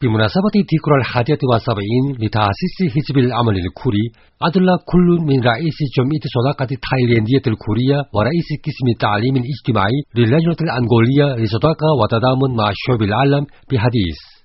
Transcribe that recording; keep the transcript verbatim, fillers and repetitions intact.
بمناسبة الذكرى الحادية والسبعين لتأسيس حزب العمل الكوري، أدلى كل من رئيس جمعية صداقة التايلاندية الكورية ورئيس قسم التعليم الاجتماعي للجنة الأنغولية للصداقة والتضامن مع شعوب العالم بحديث.